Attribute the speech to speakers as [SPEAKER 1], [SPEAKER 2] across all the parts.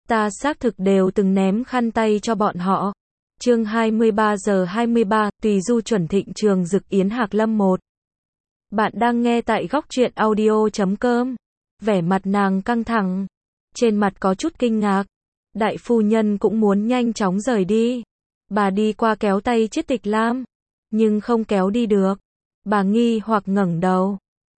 [SPEAKER 1] Ta xác thực đều từng ném khăn tay cho bọn họ. Chương 23:23, tùy du chuẩn Thịnh Trường Dực Yến Hạc Lâm 1. Bạn đang nghe tại góc truyện audio.com. Vẻ mặt nàng căng thẳng, trên mặt có chút kinh ngạc. Đại phu nhân cũng muốn nhanh chóng rời đi. Bà đi qua kéo tay Chiết Tịch Lam, nhưng không kéo đi được. Bà nghi hoặc ngẩng đầu.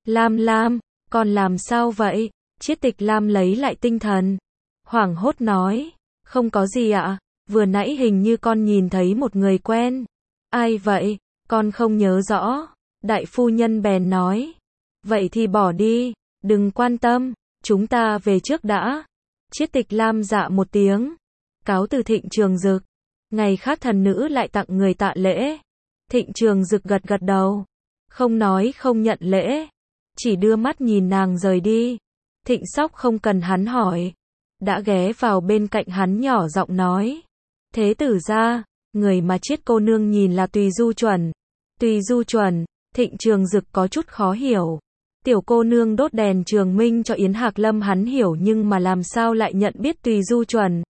[SPEAKER 1] Lam, con làm sao vậy? Chiết Tịch Lam lấy lại tinh thần, hoảng hốt nói, không có gì ạ, vừa nãy hình như con nhìn thấy một người quen. Ai vậy? Con không nhớ rõ. Đại phu nhân bèn nói, vậy thì bỏ đi, đừng quan tâm, chúng ta về trước đã. Chiết Tịch Lam dạ một tiếng, cáo từ Thịnh Trường Dực. Ngày khác thần nữ lại tặng người tạ lễ. Thịnh Trường Dực gật gật đầu, không nói không nhận lễ, chỉ đưa mắt nhìn nàng rời đi. Thịnh Sóc không cần hắn hỏi, đã ghé vào bên cạnh hắn nhỏ giọng nói, thế tử gia, người mà Chiết cô nương nhìn là Tùy Du Chuẩn. Tùy Du Chuẩn? Thịnh Trường Dực có chút khó hiểu. Tiểu cô nương đốt đèn trường minh cho Yến Hạc Lâm hắn hiểu, nhưng mà làm sao lại nhận biết Tùy Du Chuẩn?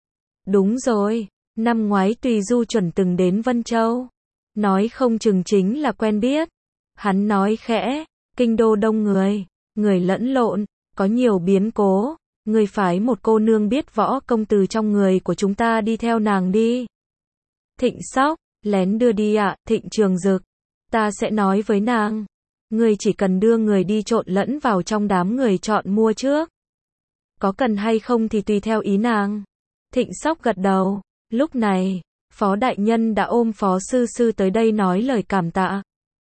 [SPEAKER 1] Đúng rồi, năm ngoái Tùy Du Chuẩn từng đến Vân Châu, nói không chừng chính là quen biết. Hắn nói khẽ, kinh đô đông người, người lẫn lộn, có nhiều biến cố, người phái một cô nương biết võ công từ trong người của chúng ta đi theo nàng đi. Thịnh Sóc, lén đưa đi ạ. Thịnh Trường Dực, ta sẽ nói với nàng, người chỉ cần đưa người đi trộn lẫn vào trong đám người chọn mua trước. Có cần hay không thì tùy theo ý nàng. Thịnh Sóc gật đầu. Lúc này, Phó Đại Nhân đã ôm Phó Sư Sư tới đây nói lời cảm tạ.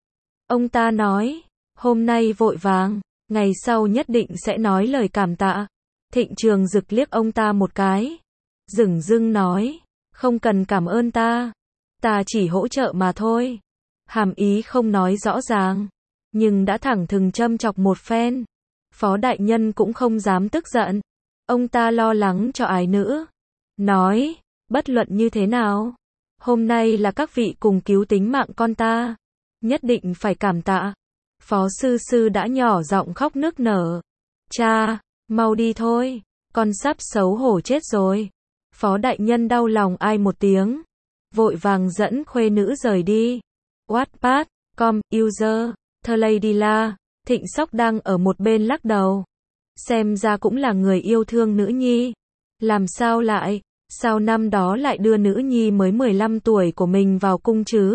[SPEAKER 1] Ông ta nói, hôm nay vội vàng, ngày sau nhất định sẽ nói lời cảm tạ. Thịnh Trường Dực liếc ông ta một cái, dửng dưng nói, không cần cảm ơn ta chỉ hỗ trợ mà thôi. Hàm ý không nói rõ ràng, nhưng đã thẳng thừng châm chọc một phen. Phó Đại Nhân cũng không dám tức giận. Ông ta lo lắng cho ái nữ, nói, bất luận như thế nào, hôm nay là các vị cùng cứu tính mạng con ta, nhất định phải cảm tạ. Phó Sư Sư đã nhỏ giọng khóc nức nở. Cha, mau đi thôi, con sắp xấu hổ chết rồi. Phó Đại Nhân đau lòng ai một tiếng, vội vàng dẫn khuê nữ rời đi. Wattpad, com, user, Thơ Lady La. Thịnh Sóc đang ở một bên lắc đầu, xem ra cũng là người yêu thương nữ nhi. Làm sao lại, sao năm đó lại đưa nữ nhi mới 15 tuổi của mình vào cung chứ?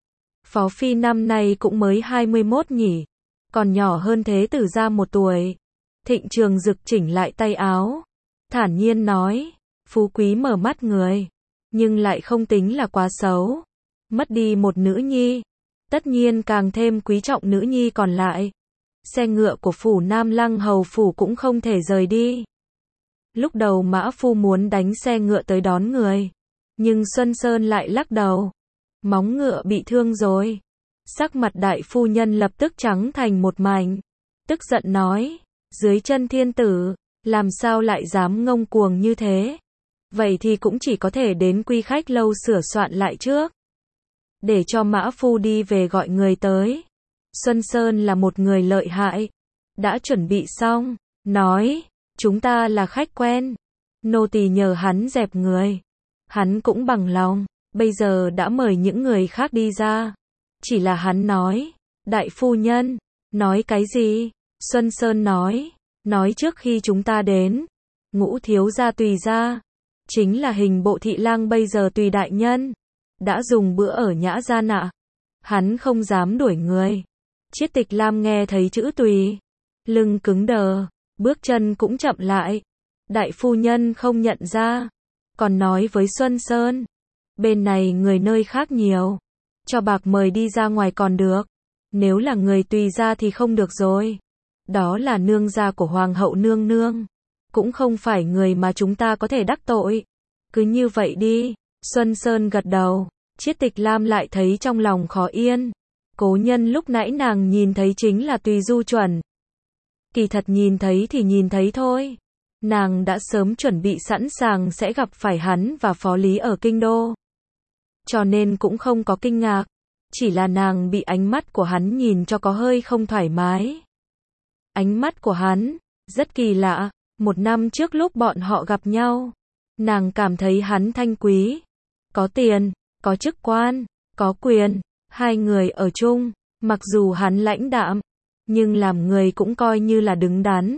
[SPEAKER 1] Phó Phi năm nay cũng mới 21 nhỉ, còn nhỏ hơn thế tử gia 1 tuổi. Thịnh Trường Dực chỉnh lại tay áo, thản nhiên nói, phú quý mở mắt người, nhưng lại không tính là quá xấu. Mất đi một nữ nhi, tất nhiên càng thêm quý trọng nữ nhi còn lại. Xe ngựa của phủ Nam Lăng hầu phủ cũng không thể rời đi. Lúc đầu Mã Phu muốn đánh xe ngựa tới đón người, nhưng Xuân Sơn lại lắc đầu, móng ngựa bị thương rồi. Sắc mặt đại phu nhân lập tức trắng thành một mảnh, tức giận nói, dưới chân thiên tử, làm sao lại dám ngông cuồng như thế? Vậy thì cũng chỉ có thể đến Quy Khách lâu sửa soạn lại trước, để cho Mã Phu đi về gọi người tới. Xuân Sơn là một người lợi hại, đã chuẩn bị xong, nói, chúng ta là khách quen, nô tỳ nhờ hắn dẹp người, hắn cũng bằng lòng, bây giờ đã mời những người khác đi ra. Chỉ là hắn nói, đại phu nhân, nói cái gì? Xuân Sơn nói trước khi chúng ta đến, Ngũ thiếu gia Tùy gia, chính là hình bộ thị lang bây giờ Tùy đại nhân, đã dùng bữa ở Nhã Gian ạ. Hắn không dám đuổi người. Chiết Tịch Lam nghe thấy chữ Tùy, lưng cứng đờ, bước chân cũng chậm lại. Đại phu nhân không nhận ra, còn nói với Xuân Sơn, bên này người nơi khác nhiều, cho bạc mời đi ra ngoài còn được, nếu là người Tùy gia thì không được rồi. Đó là nương gia của hoàng hậu nương nương, cũng không phải người mà chúng ta có thể đắc tội. Cứ như vậy đi. Xuân Sơn gật đầu. Chiết Tịch Lam lại thấy trong lòng khó yên. Cố nhân lúc nãy nàng nhìn thấy chính là Tùy Du Chuẩn. Kỳ thật nhìn thấy thì nhìn thấy thôi. Nàng đã sớm chuẩn bị sẵn sàng sẽ gặp phải hắn và Phó Lý ở kinh đô, cho nên cũng không có kinh ngạc. Chỉ là nàng bị ánh mắt của hắn nhìn cho có hơi không thoải mái. Ánh mắt của hắn rất kỳ lạ. 1 năm trước lúc bọn họ gặp nhau, Nàng cảm thấy hắn thanh quý, có tiền, có chức quan, có quyền, hai người ở chung, mặc dù hắn lãnh đạm, nhưng làm người cũng coi như là đứng đắn.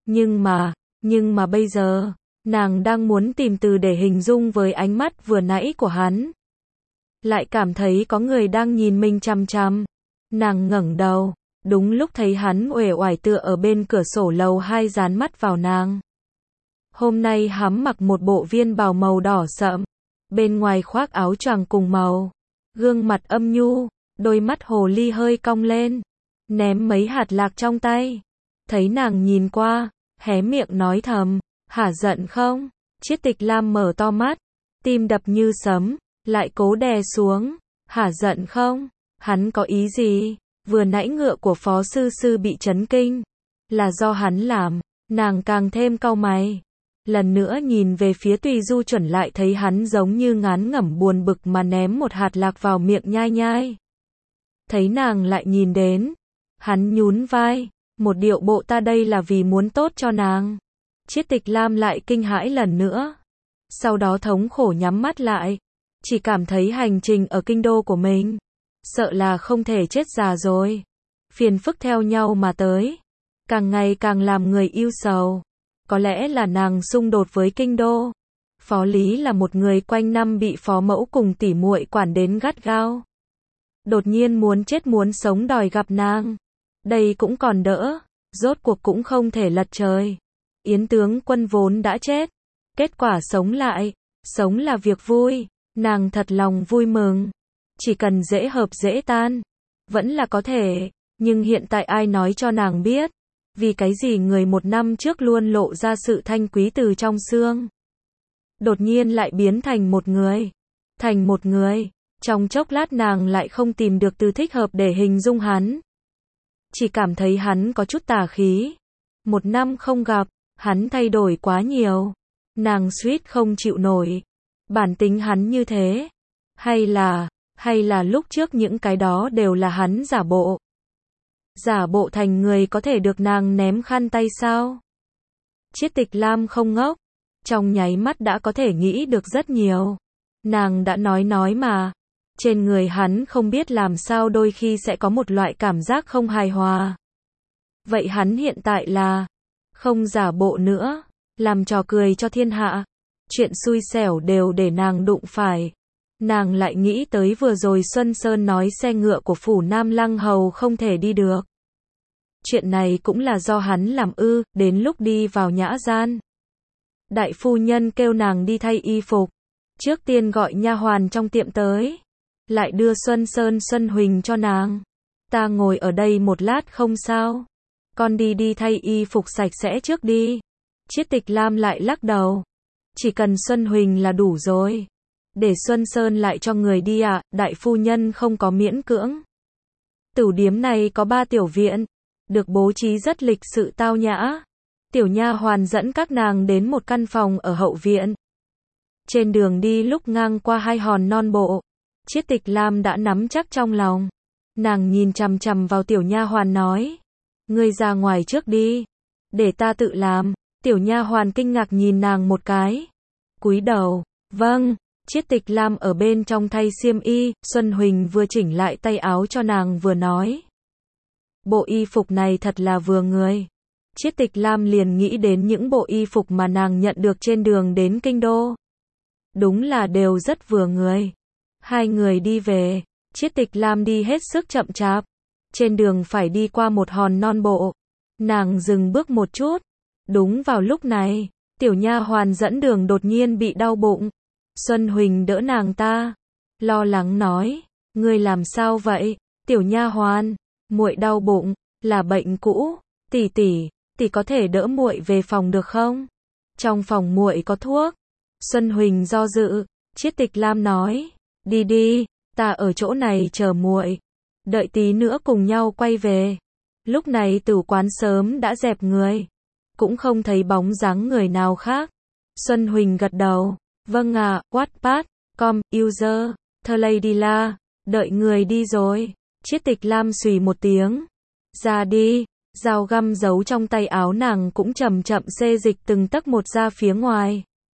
[SPEAKER 1] Nhưng mà bây giờ, nàng đang muốn tìm từ để hình dung với ánh mắt vừa nãy của hắn. Lại cảm thấy có người đang nhìn mình chằm chằm. Nàng ngẩng đầu, đúng lúc thấy hắn uể oải tựa ở bên cửa sổ lầu 2 dán mắt vào nàng. Hôm nay hắn mặc một bộ viên bào màu đỏ sậm, bên ngoài khoác áo choàng cùng màu, gương mặt âm nhu, đôi mắt hồ ly hơi cong lên, ném mấy hạt lạc trong tay. Thấy nàng nhìn qua, hé miệng nói thầm, hả giận không? Chiết Tịch Lam mở to mắt, tim đập như sấm, lại cố đè xuống, hả giận không? Hắn có ý gì? Vừa nãy ngựa của Phó Sư Sư bị chấn kinh, là do hắn làm, nàng càng thêm cau mày. Lần nữa nhìn về phía Tùy Du Chuẩn lại thấy hắn giống như ngán ngẩm buồn bực mà ném một hạt lạc vào miệng nhai nhai. Thấy nàng lại nhìn đến, hắn nhún vai, một điệu bộ ta đây là vì muốn tốt cho nàng. Chiết Tịch Lam lại kinh hãi lần nữa. Sau đó thống khổ nhắm mắt lại, chỉ cảm thấy hành trình ở kinh đô của mình, sợ là không thể chết già rồi. Phiền phức theo nhau mà tới, càng ngày càng làm người ưu sầu. Có lẽ là nàng xung đột với kinh đô. Phó Lý là một người quanh năm bị phó mẫu cùng tỉ muội quản đến gắt gao. Đột nhiên muốn chết muốn sống đòi gặp nàng. Đây cũng còn đỡ, rốt cuộc cũng không thể lật trời. Yến tướng quân vốn đã chết, kết quả sống lại, sống là việc vui, nàng thật lòng vui mừng. Chỉ cần dễ hợp dễ tan, vẫn là có thể, nhưng hiện tại ai nói cho nàng biết, vì cái gì người một năm trước luôn lộ ra sự thanh quý từ trong xương. Đột nhiên lại biến thành một người, trong chốc lát nàng lại không tìm được từ thích hợp để hình dung hắn. Chỉ cảm thấy hắn có chút tà khí. Một năm không gặp, hắn thay đổi quá nhiều. Nàng suýt không chịu nổi. Bản tính hắn như thế. Hay là lúc trước những cái đó đều là hắn giả bộ. Giả bộ thành người có thể được nàng ném khăn tay sao? Chiết Tịch Lam không ngốc. Trong nháy mắt đã có thể nghĩ được rất nhiều. Nàng đã nói mà. Trên người hắn không biết làm sao đôi khi sẽ có một loại cảm giác không hài hòa. Vậy hắn hiện tại là không giả bộ nữa, làm trò cười cho thiên hạ. Chuyện xui xẻo đều để nàng đụng phải. Nàng lại nghĩ tới vừa rồi Xuân Sơn nói xe ngựa của phủ Nam Lăng Hầu không thể đi được. Chuyện này cũng là do hắn làm ư, đến lúc đi vào nhã gian. Đại phu nhân kêu nàng đi thay y phục. Trước tiên gọi nha hoàn trong tiệm tới. Lại đưa Xuân Huỳnh cho nàng. Ta ngồi ở đây một lát không sao. Con đi thay y phục sạch sẽ trước đi. Chiết Tịch Lam lại lắc đầu. Chỉ cần Xuân Huỳnh là đủ rồi. Để Xuân Sơn lại cho người đi ạ, đại phu nhân không có miễn cưỡng. Tửu điếm này có 3 tiểu viện, được bố trí rất lịch sự tao nhã. Tiểu nha hoàn dẫn các nàng đến một căn phòng ở hậu viện. Trên đường đi lúc ngang qua 2 hòn non bộ, Chiết Tịch Lam đã nắm chắc trong lòng. Nàng nhìn chằm chằm vào tiểu nha hoàn nói, ngươi ra ngoài trước đi, để ta tự làm. Tiểu nha hoàn kinh ngạc nhìn nàng một cái, cúi đầu, vâng. Chiết Tịch Lam ở bên trong thay xiêm y, Xuân Huỳnh vừa chỉnh lại tay áo cho nàng vừa nói, bộ y phục này thật là vừa người. Chiết Tịch Lam liền nghĩ đến những bộ y phục mà nàng nhận được trên đường đến kinh đô. Đúng là đều rất vừa người. Hai người đi về, Chiết Tịch Lam đi hết sức chậm chạp. Trên đường phải đi qua một hòn non bộ. Nàng dừng bước một chút. Đúng vào lúc này, tiểu nha hoàn dẫn đường đột nhiên bị đau bụng. Xuân Huỳnh đỡ nàng ta, lo lắng nói, ngươi làm sao vậy? Tiểu nha hoàn, muội đau bụng, là bệnh cũ, tỷ có thể đỡ muội về phòng được không? Trong phòng muội có thuốc. Xuân Huỳnh do dự, Chiết Tịch Lam nói, đi, ta ở chỗ này chờ muội, đợi tí nữa cùng nhau quay về. Lúc này tử quán sớm đã dẹp người, cũng không thấy bóng dáng người nào khác. Xuân Huỳnh gật đầu, vâng ạ, Wattpad.com, user, The Lady La, đợi người đi rồi. Chiết Tịch Lam xùy một tiếng, ra đi. Dao găm giấu trong tay áo nàng cũng chậm chậm xê dịch từng tấc một ra phía ngoài.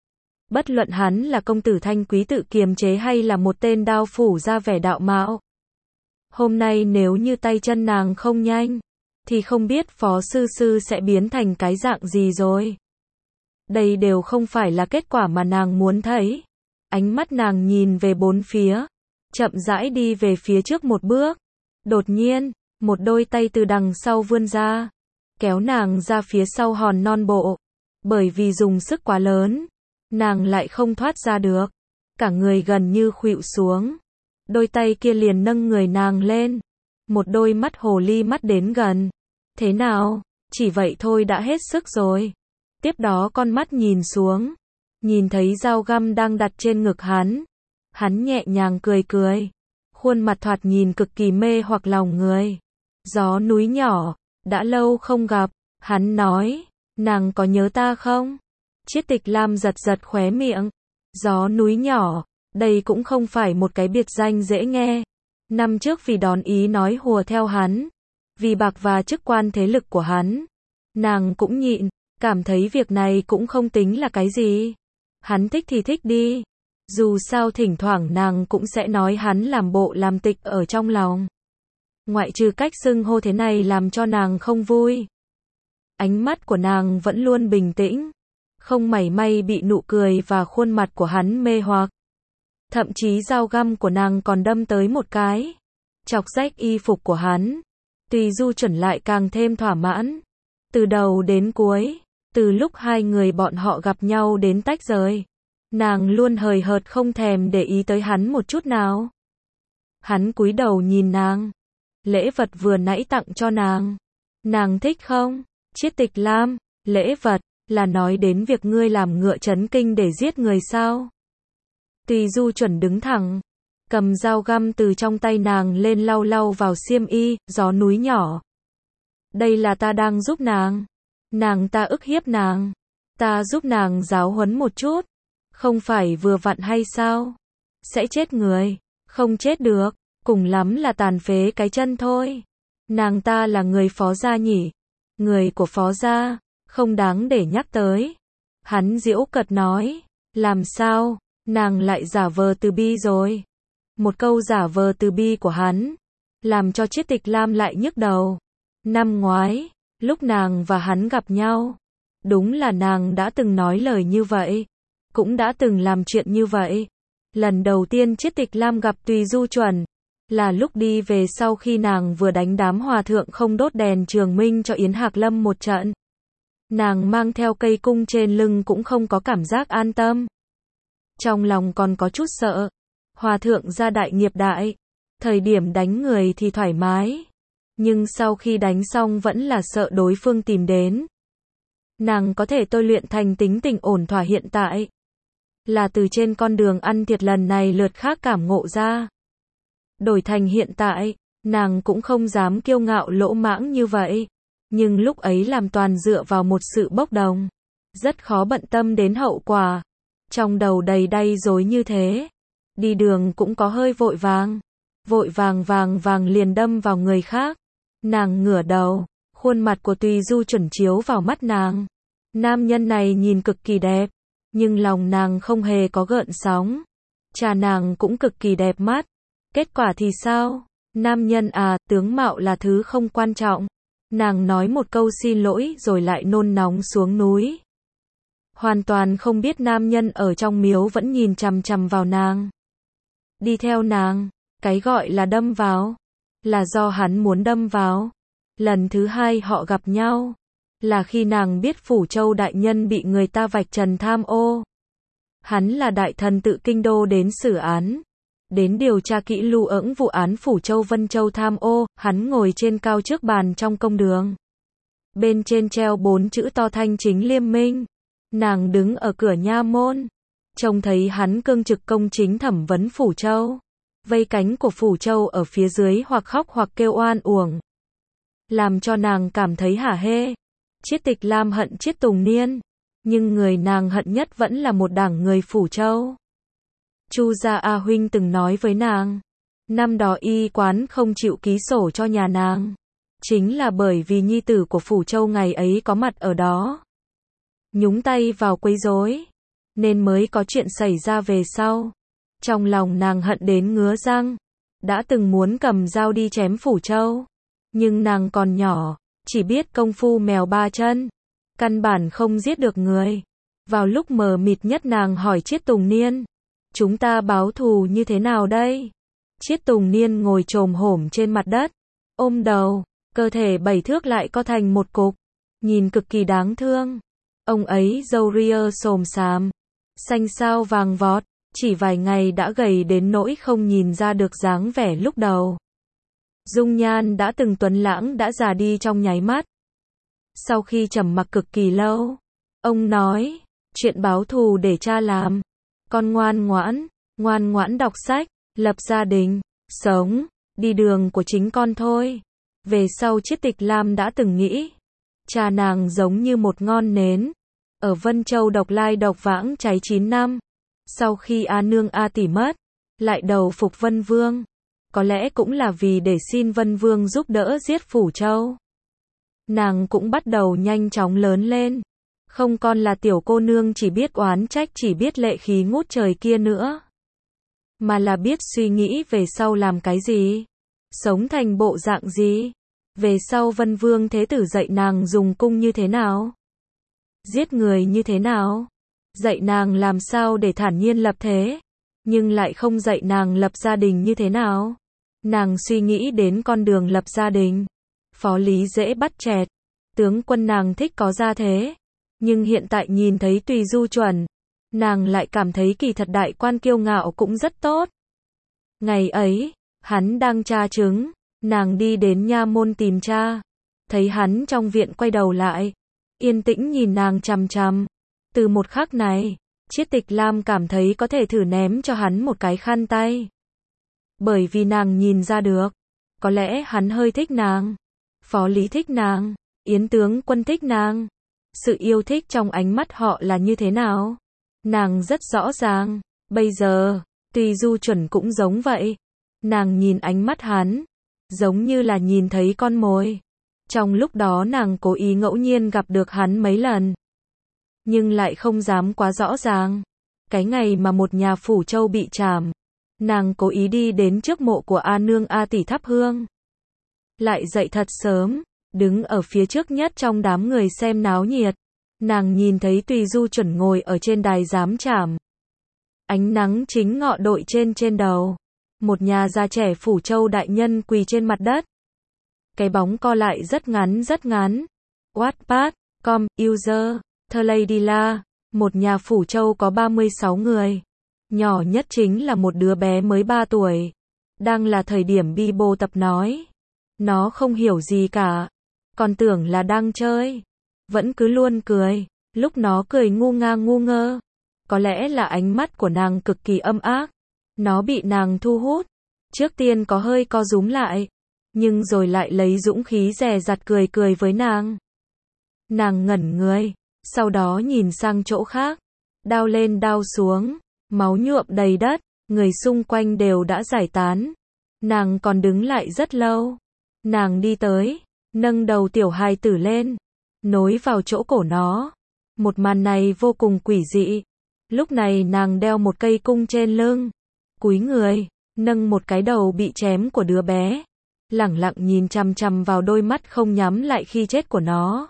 [SPEAKER 1] Bất luận hắn là công tử thanh quý tự kiềm chế hay là một tên đao phủ ra vẻ đạo mạo. Hôm nay nếu như tay chân nàng không nhanh, thì không biết Phó Sư Sư sẽ biến thành cái dạng gì rồi. Đây đều không phải là kết quả mà nàng muốn thấy. Ánh mắt nàng nhìn về bốn phía, chậm rãi đi về phía trước một bước. Đột nhiên, một đôi tay từ đằng sau vươn ra, kéo nàng ra phía sau hòn non bộ. Bởi vì dùng sức quá lớn, nàng lại không thoát ra được. Cả người gần như khuỵu xuống. Đôi tay kia liền nâng người nàng lên. Một đôi mắt hồ ly mắt đến gần. Thế nào? Chỉ vậy thôi đã hết sức rồi. Tiếp đó con mắt nhìn xuống. Nhìn thấy dao găm đang đặt trên ngực hắn. Hắn nhẹ nhàng cười cười. Khuôn mặt thoạt nhìn cực kỳ mê hoặc lòng người. Gió núi nhỏ, đã lâu không gặp. Hắn nói, nàng có nhớ ta không? Chiết Tịch Lam giật giật khóe miệng. Gió núi nhỏ, đây cũng không phải một cái biệt danh dễ nghe. Năm trước vì đón ý nói hùa theo hắn, vì bạc và chức quan thế lực của hắn, nàng cũng nhịn, cảm thấy việc này cũng không tính là cái gì. Hắn thích thì thích đi. Dù sao thỉnh thoảng nàng cũng sẽ nói hắn làm bộ làm tịch ở trong lòng. Ngoại trừ cách xưng hô thế này làm cho nàng không vui. Ánh mắt của nàng vẫn luôn bình tĩnh, không mảy may bị nụ cười và khuôn mặt của hắn mê hoặc. Thậm chí dao găm của nàng còn đâm tới một cái, chọc rách y phục của hắn. Tùy Du Chuẩn lại càng thêm thỏa mãn. Từ đầu đến cuối, từ lúc hai người bọn họ gặp nhau đến tách rời, nàng luôn hời hợt không thèm để ý tới hắn một chút nào. Hắn cúi đầu nhìn nàng. Lễ vật vừa nãy tặng cho nàng, nàng thích không? Chiết Tịch Lam, lễ vật, là nói đến việc ngươi làm ngựa chấn kinh để giết người sao? Tùy Du Chuẩn đứng thẳng, cầm dao găm từ trong tay nàng lên lau lau vào xiêm y. Gió núi nhỏ. Đây là ta đang giúp nàng. Nàng ta ức hiếp nàng. Ta giúp nàng giáo huấn một chút. Không phải vừa vặn hay sao? Sẽ chết người. Không chết được. Cùng lắm là tàn phế cái chân thôi. Nàng ta là người Phó gia nhỉ? Người của Phó gia, không đáng để nhắc tới. Hắn giễu cợt nói. Làm sao? Nàng lại giả vờ từ bi rồi. Một câu giả vờ từ bi của hắn, làm cho Chiết Tịch Lam lại nhức đầu. Năm ngoái, lúc nàng và hắn gặp nhau, đúng là nàng đã từng nói lời như vậy, cũng đã từng làm chuyện như vậy. Lần đầu tiên Chiết Tịch Lam gặp Tùy Du Chuẩn, là lúc đi về sau khi nàng vừa đánh đám hòa thượng không đốt đèn Trường Minh cho Yến Hạc Lâm một trận. Nàng mang theo cây cung trên lưng cũng không có cảm giác an tâm. Trong lòng còn có chút sợ. Hòa thượng gia đại nghiệp đại, thời điểm đánh người thì thoải mái, nhưng sau khi đánh xong vẫn là sợ đối phương tìm đến. Nàng có thể tôi luyện thành tính tình ổn thỏa hiện tại, là từ trên con đường ăn thiệt lần này lượt khác cảm ngộ ra. Đổi thành hiện tại, nàng cũng không dám kiêu ngạo lỗ mãng như vậy, nhưng lúc ấy làm toàn dựa vào một sự bốc đồng, rất khó bận tâm đến hậu quả. Trong đầu đầy đay rối như thế. Đi đường cũng có hơi vội vàng liền đâm vào người khác. Nàng ngửa đầu, khuôn mặt của Tùy Du Chuẩn chiếu vào mắt nàng. Nam nhân này nhìn cực kỳ đẹp, nhưng lòng nàng không hề có gợn sóng. Cha nàng cũng cực kỳ đẹp mắt. Kết quả thì sao? Nam nhân à, tướng mạo là thứ không quan trọng. Nàng nói một câu xin lỗi rồi lại nôn nóng xuống núi. Hoàn toàn không biết nam nhân ở trong miếu vẫn nhìn chằm chằm vào nàng. Đi theo nàng, cái gọi là đâm vào, là do hắn muốn đâm vào. Lần thứ hai họ gặp nhau, là khi nàng biết Phủ Châu đại nhân bị người ta vạch trần tham ô. Hắn là đại thần tự kinh đô đến xử án, đến điều tra kỹ lù ỡng vụ án Phủ Châu Vân Châu tham ô. Hắn ngồi trên cao trước bàn trong công đường. Bên trên treo 4 chữ to thanh chính liêm minh. Nàng đứng ở cửa nha môn, trông thấy hắn cương trực công chính thẩm vấn Phủ Châu. Vây cánh của Phủ Châu ở phía dưới hoặc khóc hoặc kêu oan uổng, làm cho nàng cảm thấy hả hê. Chiết Tịch Lam hận Chiết Tùng Niên, nhưng người nàng hận nhất vẫn là một đảng người Phủ Châu. Chu gia A huynh từng nói với nàng, năm đó y quán không chịu ký sổ cho nhà nàng, chính là bởi vì nhi tử của Phủ Châu ngày ấy có mặt ở đó, nhúng tay vào quấy rối. nên mới có chuyện xảy ra về sau. Trong lòng nàng hận đến ngứa răng, đã từng muốn cầm dao đi chém Phủ Châu, nhưng nàng còn nhỏ, chỉ biết công phu mèo ba chân, căn bản không giết được người. Vào lúc mờ mịt nhất nàng hỏi Chiết Tùng Niên, chúng ta báo thù như thế nào đây? Chiết Tùng Niên ngồi chồm hổm trên mặt đất, ôm đầu, cơ thể 7 thước lại co thành một cục, nhìn cực kỳ đáng thương. Ông ấy râu ria xồm xàm, xanh xao vàng vọt, chỉ vài ngày đã gầy đến nỗi không nhìn ra được dáng vẻ lúc đầu. Dung nhan đã từng tuấn lãng đã già đi trong nháy mắt. Sau khi trầm mặc cực kỳ lâu, ông nói, chuyện báo thù để cha làm. Con ngoan ngoãn đọc sách, lập gia đình, sống, đi đường của chính con thôi. Về sau Chiết Tịch Lam đã từng nghĩ, cha nàng giống như một ngọn nến, ở Vân Châu độc lai độc vãng cháy 9 năm. Sau khi A Nương A Tỷ mất, lại đầu phục Vân Vương. Có lẽ cũng là vì để xin Vân Vương giúp đỡ giết Phủ Châu. Nàng cũng bắt đầu nhanh chóng lớn lên. Không còn là tiểu cô nương chỉ biết oán trách, chỉ biết lệ khí ngút trời kia nữa. Mà là biết suy nghĩ về sau làm cái gì, sống thành bộ dạng gì. Về sau Vân Vương Thế Tử dạy nàng dùng cung như thế nào, giết người như thế nào, dạy nàng làm sao để thản nhiên lập thế, nhưng lại không dạy nàng lập gia đình như thế nào. Nàng suy nghĩ đến con đường lập gia đình, Phó Lý dễ bắt chẹt, tướng quân nàng thích có gia thế, nhưng hiện tại nhìn thấy Tùy Du Chuẩn, nàng lại cảm thấy kỳ thật đại quan kiêu ngạo cũng rất tốt. Ngày ấy, hắn đang tra chứng, nàng đi đến nha môn tìm cha, thấy hắn trong viện quay đầu lại, yên tĩnh nhìn nàng chằm chằm. Từ một khắc này, Chiết Tịch Lam cảm thấy có thể thử ném cho hắn một cái khăn tay. Bởi vì nàng nhìn ra được, có lẽ hắn hơi thích nàng, Phó Lý thích nàng, Yến tướng quân thích nàng. Sự yêu thích trong ánh mắt họ là như thế nào, nàng rất rõ ràng. Bây giờ, Tùy Du Chuẩn cũng giống vậy. Nàng nhìn ánh mắt hắn, giống như là nhìn thấy con mồi. Trong lúc đó nàng cố ý ngẫu nhiên gặp được hắn mấy lần, nhưng lại không dám quá rõ ràng. Cái ngày mà một nhà Phủ Châu bị trảm, nàng cố ý đi đến trước mộ của A Nương A Tỷ thắp hương. Lại dậy thật sớm, đứng ở phía trước nhất trong đám người xem náo nhiệt. Nàng nhìn thấy Tùy Du Chuẩn ngồi ở trên đài giám trảm. Ánh nắng chính ngọ đội trên đầu. Một nhà già trẻ Phủ Châu đại nhân quỳ trên mặt đất. Cái bóng co lại rất ngắn rất ngắn. Wattpad, com, user, The Lady La. Một nhà Phủ Châu có 36 người. Nhỏ nhất chính là một đứa bé mới 3 tuổi. Đang là thời điểm bi bô tập nói. Nó không hiểu gì cả, còn tưởng là đang chơi, vẫn cứ luôn cười. Lúc nó cười ngu ngơ, có lẽ là ánh mắt của nàng cực kỳ âm ác. Nó bị nàng thu hút, trước tiên có hơi co rúm lại, nhưng rồi lại lấy dũng khí dè dặt cười với nàng. Nàng ngẩn người, sau đó nhìn sang chỗ khác, đao lên đao xuống, máu nhuộm đầy đất, người xung quanh đều đã giải tán. Nàng còn đứng lại rất lâu. Nàng đi tới, nâng đầu tiểu hài tử lên, nối vào chỗ cổ nó. Một màn này vô cùng quỷ dị. Lúc này nàng đeo một cây cung trên lưng, cúi người, nâng một cái đầu bị chém của đứa bé, lẳng lặng nhìn chằm chằm vào đôi mắt không nhắm lại khi chết của nó.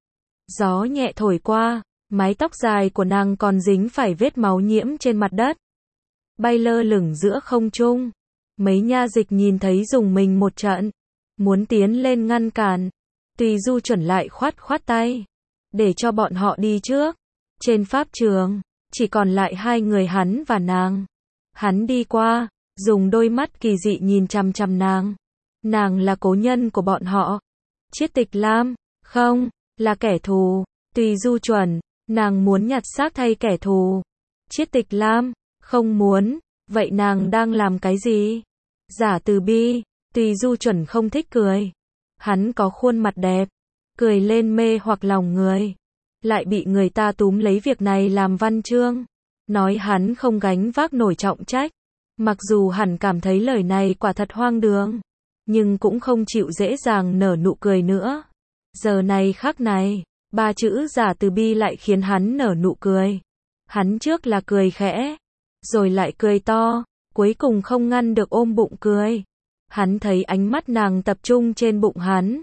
[SPEAKER 1] Gió nhẹ thổi qua, mái tóc dài của nàng còn dính phải vết máu nhiễm trên mặt đất, bay lơ lửng giữa không trung. Mấy nha dịch nhìn thấy dùng mình một trận, muốn tiến lên ngăn cản. Tùy Du Chuẩn lại khoát tay, để cho bọn họ đi trước. Trên pháp trường, chỉ còn lại hai người hắn và nàng. Hắn đi qua, dùng đôi mắt kỳ dị nhìn chằm chằm nàng. Nàng là cố nhân của bọn họ. Chiết Tịch Lam, không, là kẻ thù. Tùy Du Chuẩn, nàng muốn nhặt xác thay kẻ thù. Chiết Tịch Lam, không muốn, vậy nàng đang làm cái gì? Giả từ bi. Tùy Du Chuẩn không thích cười. Hắn có khuôn mặt đẹp, cười lên mê hoặc lòng người. Lại bị người ta túm lấy việc này làm văn chương, nói hắn không gánh vác nổi trọng trách. Mặc dù hẳn cảm thấy lời này quả thật hoang đường, nhưng cũng không chịu dễ dàng nở nụ cười nữa. Giờ này khắc này, ba chữ giả từ bi lại khiến hắn nở nụ cười. Hắn trước là cười khẽ, rồi lại cười to, cuối cùng không ngăn được ôm bụng cười. Hắn thấy ánh mắt nàng tập trung trên bụng hắn.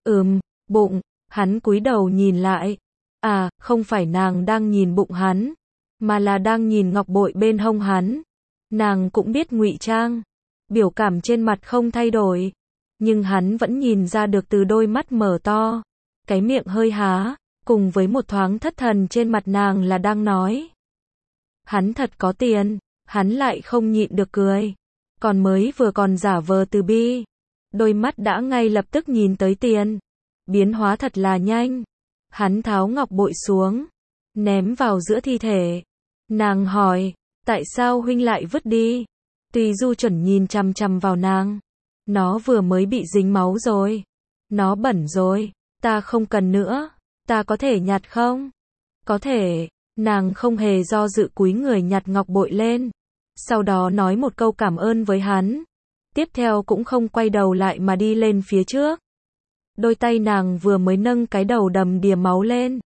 [SPEAKER 1] Bụng, hắn cúi đầu nhìn lại. À, không phải nàng đang nhìn bụng hắn, mà là đang nhìn ngọc bội bên hông hắn. Nàng cũng biết ngụy trang, biểu cảm trên mặt không thay đổi, nhưng hắn vẫn nhìn ra được từ đôi mắt mở to, cái miệng hơi há, cùng với một thoáng thất thần trên mặt nàng là đang nói. Hắn thật có tiền, hắn lại không nhịn được cười. Còn mới vừa còn giả vờ từ bi, đôi mắt đã ngay lập tức nhìn tới tiền. Biến hóa thật là nhanh. Hắn tháo ngọc bội xuống, ném vào giữa thi thể. Nàng hỏi, tại sao huynh lại vứt đi? Tùy Du Chuẩn nhìn chằm chằm vào nàng. Nó vừa mới bị dính máu rồi. Nó bẩn rồi, ta không cần nữa. Ta có thể nhặt không? Có thể. Nàng không hề do dự cúi người nhặt ngọc bội lên. Sau đó nói một câu cảm ơn với hắn. Tiếp theo cũng không quay đầu lại mà đi lên phía trước. Đôi tay nàng vừa mới nâng cái đầu đầm đìa máu lên,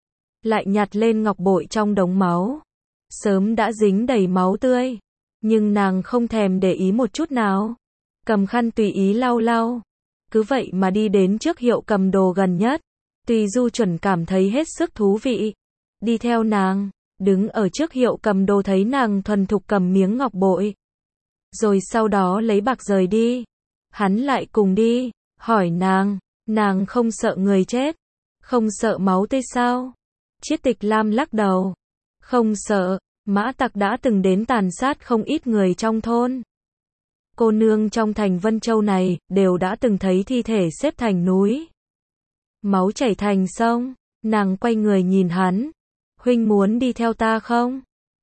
[SPEAKER 1] lại nhặt lên ngọc bội trong đống máu. Sớm đã dính đầy máu tươi, nhưng nàng không thèm để ý một chút nào. Cầm khăn tùy ý lau lau. Cứ vậy mà đi đến trước hiệu cầm đồ gần nhất. Tùy Du Chuẩn cảm thấy hết sức thú vị. Đi theo nàng, đứng ở trước hiệu cầm đồ thấy nàng thuần thục cầm miếng ngọc bội. Rồi sau đó lấy bạc rời đi. Hắn lại cùng đi, hỏi nàng không sợ người chết? Không sợ máu tươi sao? Chiết Tịch Lam lắc đầu. Không sợ, Mã Tặc đã từng đến tàn sát không ít người trong thôn. Cô nương trong thành Vân Châu này, đều đã từng thấy thi thể xếp thành núi. Máu chảy thành sông. Nàng quay người nhìn hắn. Huynh muốn đi theo ta không?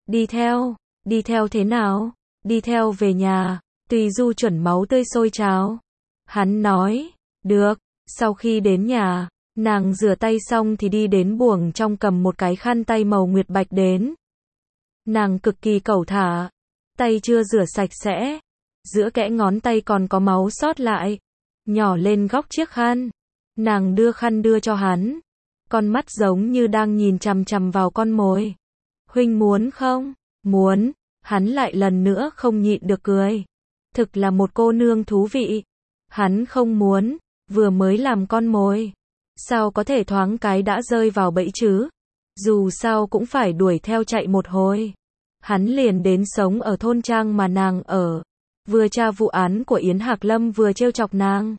[SPEAKER 1] Đi theo thế nào? Đi theo về nhà. Tùy Du Chuẩn máu tươi sôi trào. Hắn nói, được. Sau khi đến nhà, nàng rửa tay xong thì đi đến buồng trong cầm một cái khăn tay màu nguyệt bạch đến. Nàng cực kỳ cẩu thả, tay chưa rửa sạch sẽ, giữa kẽ ngón tay còn có máu sót lại, nhỏ lên góc chiếc khăn. Nàng đưa khăn đưa cho hắn, con mắt giống như đang nhìn chằm chằm vào con mồi. Huynh muốn không? Muốn. Hắn lại lần nữa không nhịn được cười. Thực là một cô nương thú vị. Hắn không muốn, vừa mới làm con mồi, sao có thể thoáng cái đã rơi vào bẫy chứ? Dù sao cũng phải đuổi theo chạy một hồi. Hắn liền đến sống ở thôn trang mà nàng ở, vừa tra vụ án của Yến Hạc Lâm vừa trêu chọc nàng.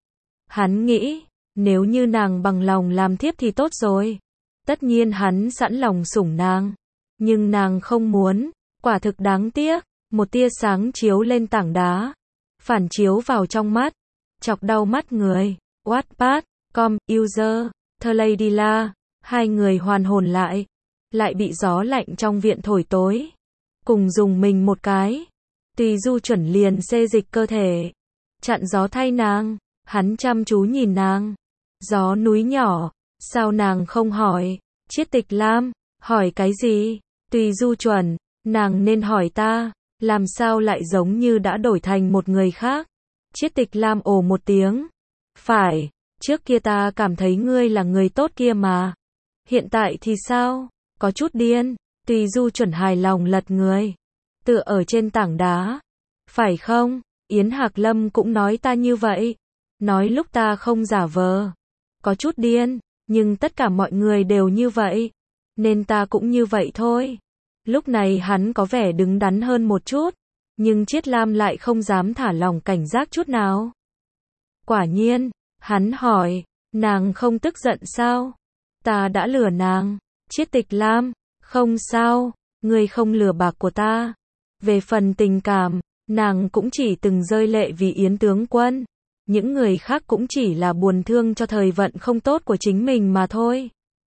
[SPEAKER 1] Hắn nghĩ, nếu như nàng bằng lòng làm thiếp thì tốt rồi. Tất nhiên hắn sẵn lòng sủng nàng, nhưng nàng không muốn, quả thực đáng tiếc. Một tia sáng chiếu lên tảng đá, phản chiếu vào trong mắt, chọc đau mắt người. Wattpad, com, user, The Lady La, hai người hoàn hồn lại bị gió lạnh trong viện thổi tối. Cùng dùng mình một cái. Tùy Du Chuẩn liền xê dịch cơ thể, chặn gió thay nàng. Hắn chăm chú nhìn nàng. Gió núi nhỏ, sao nàng không hỏi? Chiết Tịch Lam, hỏi cái gì? Tùy Du Chuẩn, nàng nên hỏi ta, làm sao lại giống như đã đổi thành một người khác? Chiết Tịch Lam ồ một tiếng. Phải, trước kia ta cảm thấy ngươi là người tốt kia mà. Hiện tại thì sao? Có chút điên. Tùy Du Chuẩn hài lòng lật người, tựa ở trên tảng đá. Phải không? Yến Hạc Lâm cũng nói ta như vậy. Nói lúc ta không giả vờ. Có chút điên, nhưng tất cả mọi người đều như vậy, nên ta cũng như vậy thôi. Lúc này hắn có vẻ đứng đắn hơn một chút, nhưng Chiết Lam lại không dám thả lỏng cảnh giác chút nào. Quả nhiên, hắn hỏi, nàng không tức giận sao? Ta đã lừa nàng. Chiết Tịch Lam, không sao, ngươi không lừa bạc của ta. Về phần tình cảm, nàng cũng chỉ từng rơi lệ vì Yến tướng quân. Những người khác cũng chỉ là buồn thương cho thời vận không tốt của chính mình mà thôi.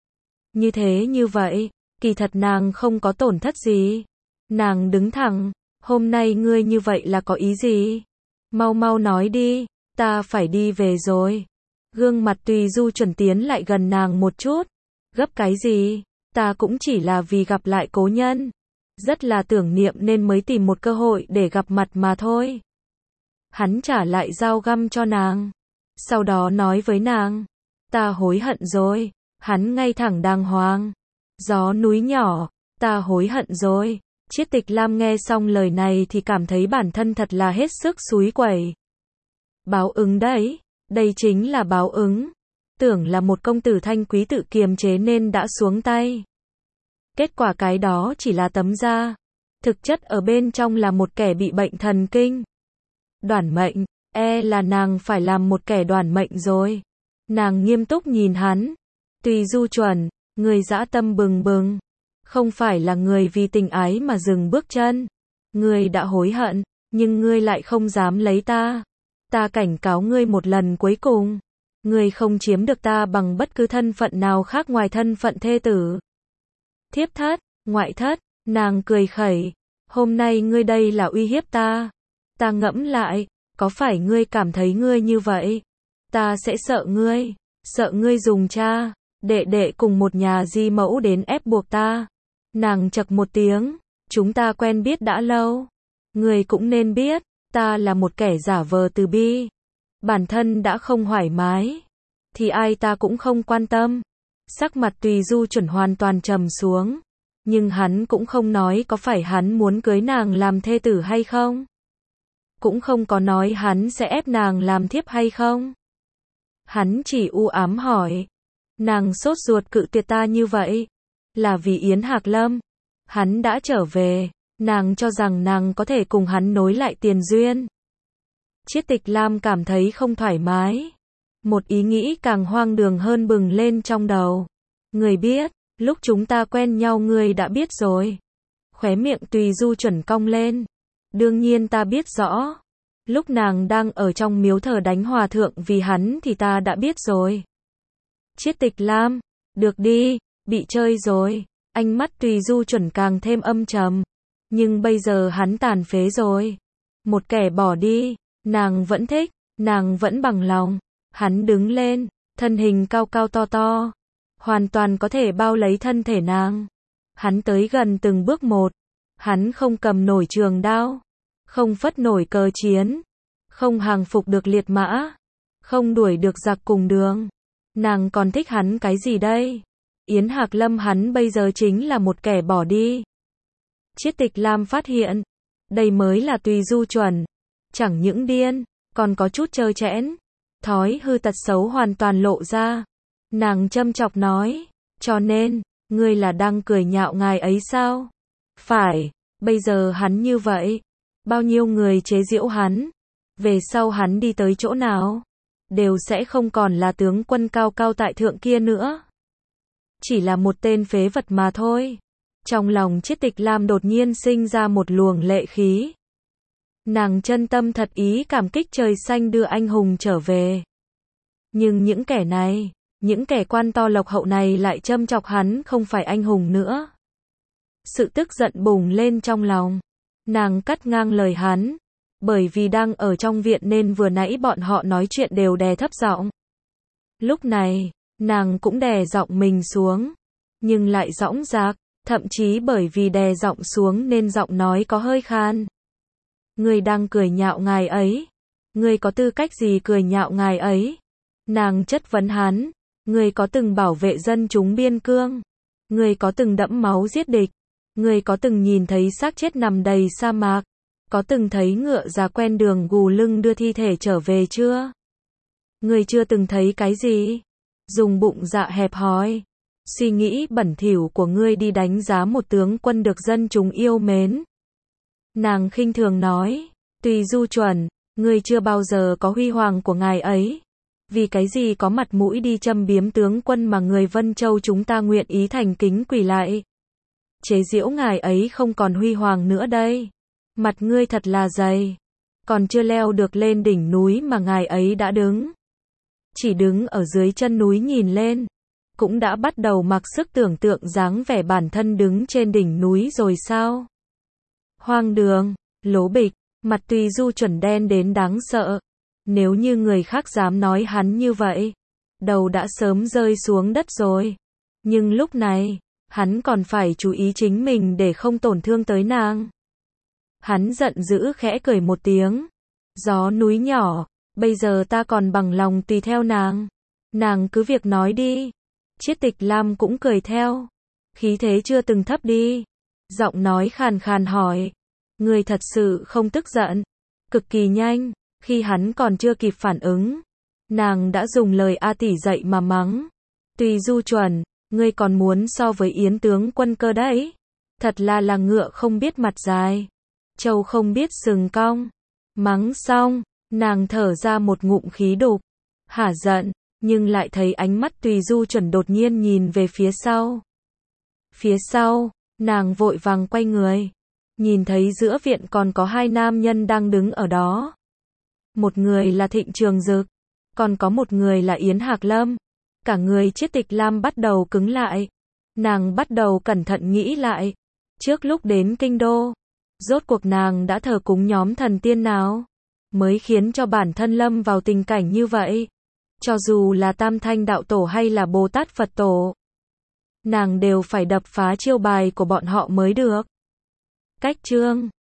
[SPEAKER 1] Như vậy, kỳ thật nàng không có tổn thất gì. Nàng đứng thẳng, hôm nay ngươi như vậy là có ý gì? Mau mau nói đi, ta phải đi về rồi. Gương mặt Tùy Du Chuẩn tiến lại gần nàng một chút. Gấp cái gì? Ta cũng chỉ là vì gặp lại cố nhân. Rất là tưởng niệm nên mới tìm một cơ hội để gặp mặt mà thôi. Hắn trả lại dao găm cho nàng. Sau đó nói với nàng, ta hối hận rồi. Hắn ngay thẳng đàng hoàng. Gió núi nhỏ, Ta hối hận rồi. Chiết Tịch Lam nghe xong lời này thì cảm thấy bản thân thật là hết sức xúi quẩy. Báo ứng đấy, đây chính là báo ứng. Tưởng là một công tử thanh quý tự kiềm chế nên đã xuống tay. Kết quả cái đó chỉ là tấm da. Thực chất ở bên trong là một kẻ bị bệnh thần kinh. Đoản mệnh, là nàng phải làm một kẻ đoản mệnh rồi. Nàng nghiêm túc nhìn hắn. Tùy Du Chuẩn, người dã tâm bừng bừng. Không phải là người vì tình ái mà dừng bước chân. Ngươi đã hối hận, nhưng ngươi lại không dám lấy ta. Ta cảnh cáo ngươi một lần cuối cùng. Ngươi không chiếm được ta bằng bất cứ thân phận nào khác ngoài thân phận thê tử. Thiếp thất, ngoại thất, nàng cười khẩy. Hôm nay ngươi đây là uy hiếp ta. Ta ngẫm lại, có phải ngươi cảm thấy ngươi như vậy? Ta sẽ sợ ngươi dùng cha, đệ cùng một nhà di mẫu đến ép buộc ta. Nàng chậc một tiếng, chúng ta quen biết đã lâu. Ngươi cũng nên biết, ta là một kẻ giả vờ từ bi. Bản thân đã không thoải mái, thì ai ta cũng không quan tâm. Sắc mặt Tùy Du Chuẩn hoàn toàn trầm xuống. Nhưng hắn cũng không nói có phải hắn muốn cưới nàng làm thê tử hay không. Cũng không có nói hắn sẽ ép nàng làm thiếp hay không. Hắn chỉ u ám hỏi. Nàng sốt ruột cự tuyệt ta như vậy. Là vì Yến Hạc Lâm. Hắn đã trở về. Nàng cho rằng nàng có thể cùng hắn nối lại tiền duyên. Chiết Tịch Lam cảm thấy không thoải mái. Một ý nghĩ càng hoang đường hơn bừng lên trong đầu. Người biết, lúc chúng ta quen nhau ngươi đã biết rồi. Khóe miệng Tùy Du Chuẩn cong lên. Đương nhiên ta biết rõ. Lúc nàng đang ở trong miếu thờ đánh hòa thượng vì hắn thì ta đã biết rồi. Chiết Tịch Lam, được đi, bị chơi rồi. Ánh mắt Tùy Du Chuẩn càng thêm âm trầm. Nhưng bây giờ hắn tàn phế rồi. Một kẻ bỏ đi, nàng vẫn thích, nàng vẫn bằng lòng. Hắn đứng lên, thân hình cao cao to to. Hoàn toàn có thể bao lấy thân thể nàng. Hắn tới gần từng bước một. Hắn không cầm nổi trường đao. Không phất nổi cờ chiến. Không hàng phục được liệt mã. Không đuổi được giặc cùng đường. Nàng còn thích hắn cái gì đây? Yến Hạc Lâm hắn bây giờ chính là một kẻ bỏ đi. Chiết Tịch Lam phát hiện. Đây mới là Tùy Du Chuẩn. Chẳng những điên, còn có chút trơ trẽn. Thói hư tật xấu hoàn toàn lộ ra. Nàng châm chọc nói. Cho nên, ngươi là đang cười nhạo ngài ấy sao? Phải, bây giờ hắn như vậy. Bao nhiêu người chế giễu hắn. Về sau hắn đi tới chỗ nào, đều sẽ không còn là tướng quân cao cao tại thượng kia nữa. Chỉ là một tên phế vật mà thôi. Trong lòng Chiết Tịch Lam đột nhiên sinh ra một luồng lệ khí. Nàng chân tâm thật ý cảm kích trời xanh đưa anh hùng trở về. Nhưng những kẻ này, những kẻ quan to lộc hậu này lại châm chọc hắn không phải anh hùng nữa. Sự tức giận bùng lên trong lòng. Nàng cắt ngang lời hắn. Bởi vì đang ở trong viện nên vừa nãy bọn họ nói chuyện đều đè thấp giọng. Lúc này, nàng cũng đè giọng mình xuống. Nhưng lại dõng dạc, thậm chí bởi vì đè giọng xuống nên giọng nói có hơi khan. Ngươi đang cười nhạo ngài ấy. Ngươi có tư cách gì cười nhạo ngài ấy? Nàng chất vấn hắn. Ngươi có từng bảo vệ dân chúng biên cương? Ngươi có từng đẫm máu giết địch? Ngươi có từng nhìn thấy xác chết nằm đầy sa mạc? Có từng thấy ngựa già quen đường gù lưng đưa thi thể trở về chưa? Ngươi chưa từng thấy cái gì? Dùng bụng dạ hẹp hòi, suy nghĩ bẩn thỉu của ngươi đi đánh giá một tướng quân được dân chúng yêu mến. Nàng khinh thường nói, Tùy Du Chuẩn, ngươi chưa bao giờ có huy hoàng của ngài ấy. Vì cái gì có mặt mũi đi châm biếm tướng quân mà người Vân Châu chúng ta nguyện ý thành kính quỳ lại. Chế giễu ngài ấy không còn huy hoàng nữa đây. Mặt ngươi thật là dày. Còn chưa leo được lên đỉnh núi mà ngài ấy đã đứng. Chỉ đứng ở dưới chân núi nhìn lên. Cũng đã bắt đầu mặc sức tưởng tượng dáng vẻ bản thân đứng trên đỉnh núi rồi sao? Hoang đường, lố bịch, mặt Tùy Du Chuẩn đen đến đáng sợ. Nếu như người khác dám nói hắn như vậy, đầu đã sớm rơi xuống đất rồi. Nhưng lúc này, hắn còn phải chú ý chính mình để không tổn thương tới nàng. Hắn giận dữ khẽ cười một tiếng. Gió núi nhỏ, bây giờ ta còn bằng lòng tùy theo nàng. Nàng cứ việc nói đi. Chiết Tịch Lam cũng cười theo. Khí thế chưa từng thấp đi. Giọng nói khàn khàn hỏi. Người thật sự không tức giận. Cực kỳ nhanh, khi hắn còn chưa kịp phản ứng, nàng đã dùng lời A tỷ dạy mà mắng. Tùy Du chuẩn, ngươi còn muốn so với Yến tướng quân cơ đấy. Thật là ngựa không biết mặt dài, trâu không biết sừng cong. Mắng xong, nàng thở ra một ngụm khí đục, hả giận, nhưng lại thấy ánh mắt Tùy Du chuẩn đột nhiên nhìn về phía sau. Phía sau, nàng vội vàng quay người, nhìn thấy giữa viện còn có hai nam nhân đang đứng ở đó. Một người là Thịnh Trường Dực, còn có một người là Yến Hạc Lâm. Cả người Chiết Tịch Lam bắt đầu cứng lại. Nàng bắt đầu cẩn thận nghĩ lại. Trước lúc đến kinh đô, rốt cuộc nàng đã thờ cúng nhóm thần tiên nào, mới khiến cho bản thân lâm vào tình cảnh như vậy. Cho dù là Tam Thanh Đạo Tổ hay là Bồ Tát Phật Tổ, nàng đều phải đập phá chiêu bài của bọn họ mới được. Cách chương